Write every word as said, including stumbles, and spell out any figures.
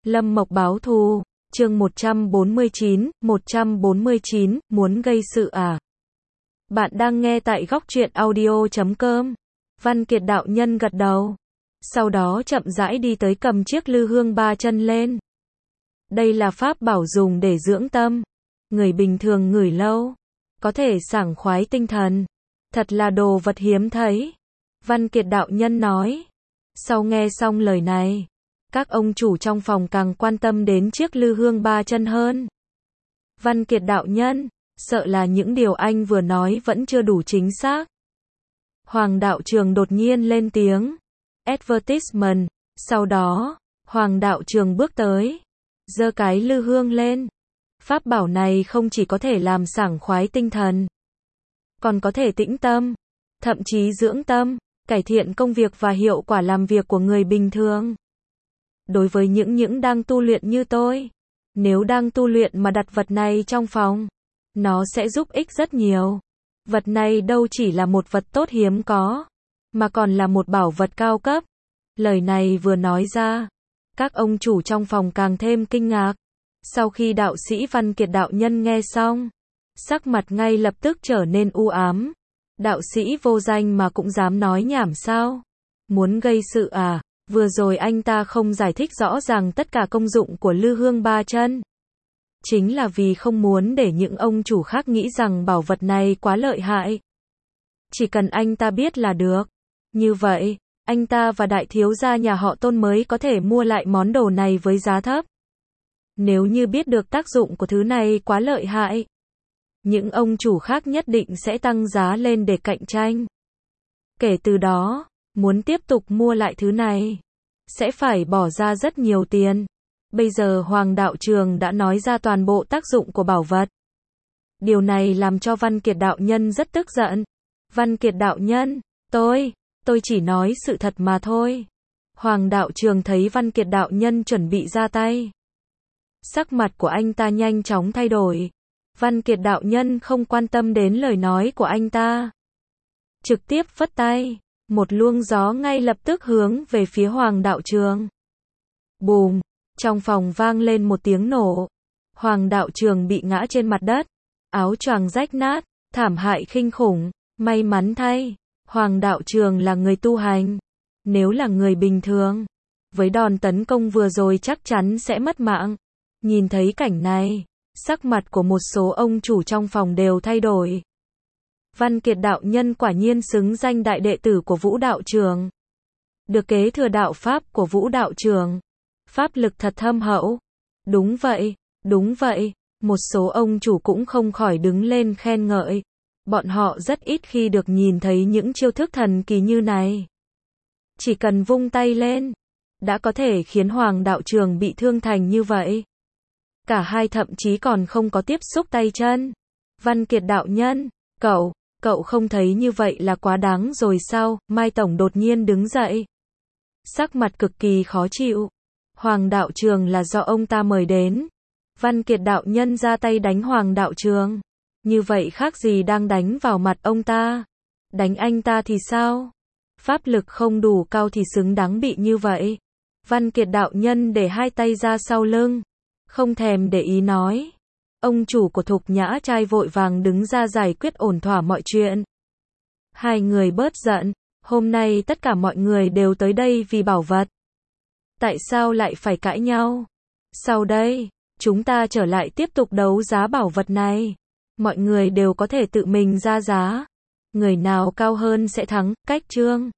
Lâm Mộc báo thù, chương một trăm bốn mươi chín, một trăm bốn mươi chín, muốn gây sự à? Bạn đang nghe tại góc truyện audio chấm com. Văn Kiệt đạo nhân gật đầu. Sau đó chậm rãi đi tới cầm chiếc lư hương ba chân lên. Đây là pháp bảo dùng để dưỡng tâm. Người bình thường ngửi lâu, có thể sảng khoái tinh thần. Thật là đồ vật hiếm thấy. Văn Kiệt đạo nhân nói. Sau nghe xong lời này, các ông chủ trong phòng càng quan tâm đến chiếc lư hương ba chân hơn. Văn Kiệt đạo nhân, sợ là những điều anh vừa nói vẫn chưa đủ chính xác. Hoàng đạo trường đột nhiên lên tiếng. Advertisement. Sau đó, Hoàng đạo trường bước tới, giơ cái lư hương lên. Pháp bảo này không chỉ có thể làm sảng khoái tinh thần, còn có thể tĩnh tâm, thậm chí dưỡng tâm, cải thiện công việc và hiệu quả làm việc của người bình thường. Đối với những những đang tu luyện như tôi, nếu đang tu luyện mà đặt vật này trong phòng, nó sẽ giúp ích rất nhiều. Vật này đâu chỉ là một vật tốt hiếm có, mà còn là một bảo vật cao cấp. Lời này vừa nói ra, các ông chủ trong phòng càng thêm kinh ngạc. Sau khi đạo sĩ Văn Kiệt đạo nhân nghe xong, sắc mặt ngay lập tức trở nên u ám. Đạo sĩ vô danh mà cũng dám nói nhảm sao? Muốn gây sự à? Vừa rồi anh ta không giải thích rõ ràng tất cả công dụng của lư hương ba chân. Chính là vì không muốn để những ông chủ khác nghĩ rằng bảo vật này quá lợi hại. Chỉ cần anh ta biết là được. Như vậy, anh ta và đại thiếu gia nhà họ Tôn mới có thể mua lại món đồ này với giá thấp. Nếu như biết được tác dụng của thứ này quá lợi hại, những ông chủ khác nhất định sẽ tăng giá lên để cạnh tranh. Kể từ đó, muốn tiếp tục mua lại thứ này, sẽ phải bỏ ra rất nhiều tiền. Bây giờ Hoàng đạo trường đã nói ra toàn bộ tác dụng của bảo vật. Điều này làm cho Văn Kiệt đạo nhân rất tức giận. Văn Kiệt đạo nhân, tôi, tôi chỉ nói sự thật mà thôi. Hoàng đạo trường thấy Văn Kiệt đạo nhân chuẩn bị ra tay. Sắc mặt của anh ta nhanh chóng thay đổi. Văn Kiệt đạo nhân không quan tâm đến lời nói của anh ta. Trực tiếp phất tay. Một luồng gió ngay lập tức hướng về phía Hoàng đạo trường. Bùm! Trong phòng vang lên một tiếng nổ. Hoàng đạo trường bị ngã trên mặt đất. Áo choàng rách nát, thảm hại kinh khủng. May mắn thay, Hoàng đạo trường là người tu hành. Nếu là người bình thường, với đòn tấn công vừa rồi chắc chắn sẽ mất mạng. Nhìn thấy cảnh này, sắc mặt của một số ông chủ trong phòng đều thay đổi. Văn Kiệt đạo nhân quả nhiên xứng danh đại đệ tử của Vũ đạo trường. Được kế thừa đạo pháp của Vũ đạo trường. Pháp lực thật thâm hậu. Đúng vậy, đúng vậy. Một số ông chủ cũng không khỏi đứng lên khen ngợi. Bọn họ rất ít khi được nhìn thấy những chiêu thức thần kỳ như này. Chỉ cần vung tay lên, đã có thể khiến Hoàng đạo trường bị thương thành như vậy. Cả hai thậm chí còn không có tiếp xúc tay chân. Văn Kiệt đạo nhân, cậu, cậu không thấy như vậy là quá đáng rồi sao? Mai Tổng đột nhiên đứng dậy. Sắc mặt cực kỳ khó chịu. Hoàng đạo trường là do ông ta mời đến. Văn Kiệt đạo nhân ra tay đánh Hoàng đạo trường. Như vậy khác gì đang đánh vào mặt ông ta. Đánh anh ta thì sao? Pháp lực không đủ cao thì xứng đáng bị như vậy. Văn Kiệt đạo nhân để hai tay ra sau lưng. Không thèm để ý nói. Ông chủ của Thục Nhã trai vội vàng đứng ra giải quyết ổn thỏa mọi chuyện. Hai người bớt giận. Hôm nay tất cả mọi người đều tới đây vì bảo vật. Tại sao lại phải cãi nhau? Sau đây, chúng ta trở lại tiếp tục đấu giá bảo vật này. Mọi người đều có thể tự mình ra giá. Người nào cao hơn sẽ thắng. Cách chương.